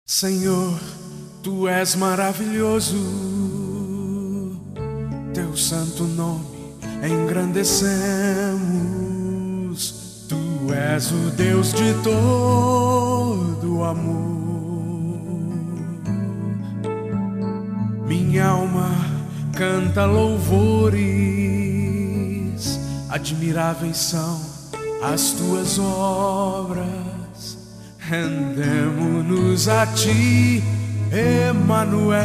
Senhor, Tu és maravilhoso, Teu santo nome engrandecemos. Tu és o Deus de todo amor. Minha alma canta louvores, admiráveis são as Tuas obras. Rendemo-nos a Ti, Emanuel,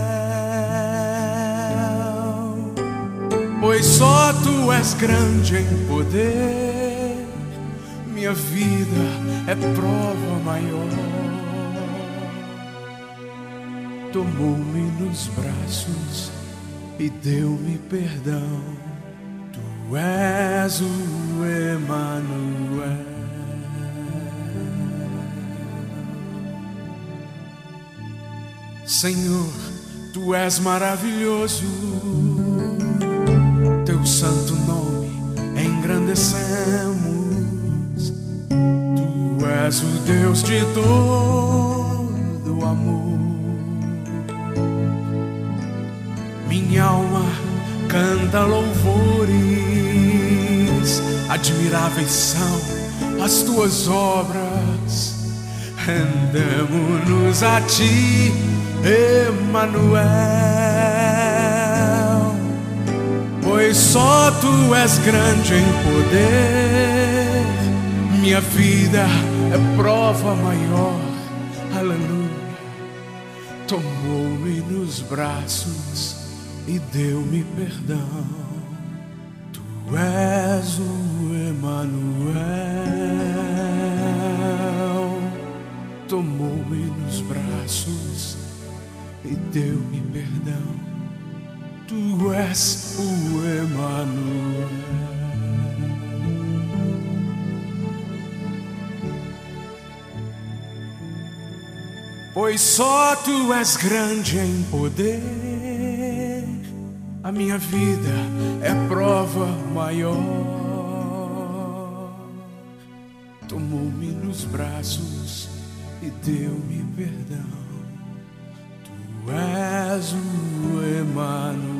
pois só Tu és grande em poder. Minha vida é prova maior. Tomou-me nos braços e deu-me perdão. Tu és o Emanuel. Senhor, Tu és maravilhoso, Teu santo nome engrandecemos. Tu és o Deus de todo amor. Minha alma canta louvores, admiráveis são as Tuas obras. Rendemo-nos a Ti, Emanuel, pois só Tu és grande em poder. Minha vida é prova maior. Aleluia. Tomou-me nos braços e deu-me perdão. Tu és o Emanuel. Tomou-me nos braços e deu-me perdão. Tu és o Emanuel. Pois só Tu és grande em poder. A minha vida é prova maior. Tomou-me nos braços e deu-me perdão. Tu és o Emanuel.